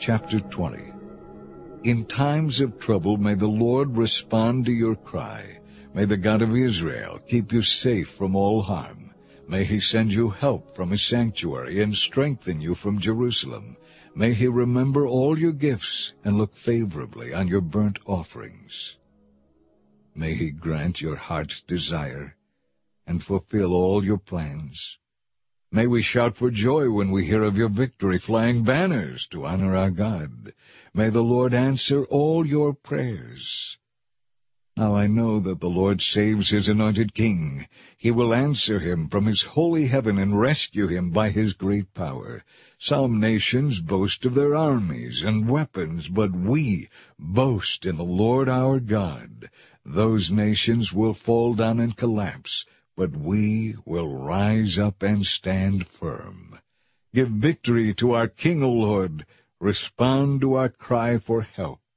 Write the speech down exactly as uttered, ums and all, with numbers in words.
Chapter twenty. In times of trouble may the Lord respond to your cry. May the God of Israel keep you safe from all harm. May he send you help from his sanctuary and strengthen you from Jerusalem. May he remember all your gifts and look favorably on your burnt offerings. May he grant your heart's desire and fulfill all your plans. May we shout for joy when we hear of your victory, flying banners to honor our God. May the Lord answer all your prayers. Now I know that the Lord saves his anointed king. He will answer him from his holy heaven and rescue him by his great power. Some nations boast of their armies and weapons, but we boast in the Lord our God. Those nations will fall down and collapse, but we will rise up and stand firm. Give victory to our King, O Lord. Respond to our cry for help.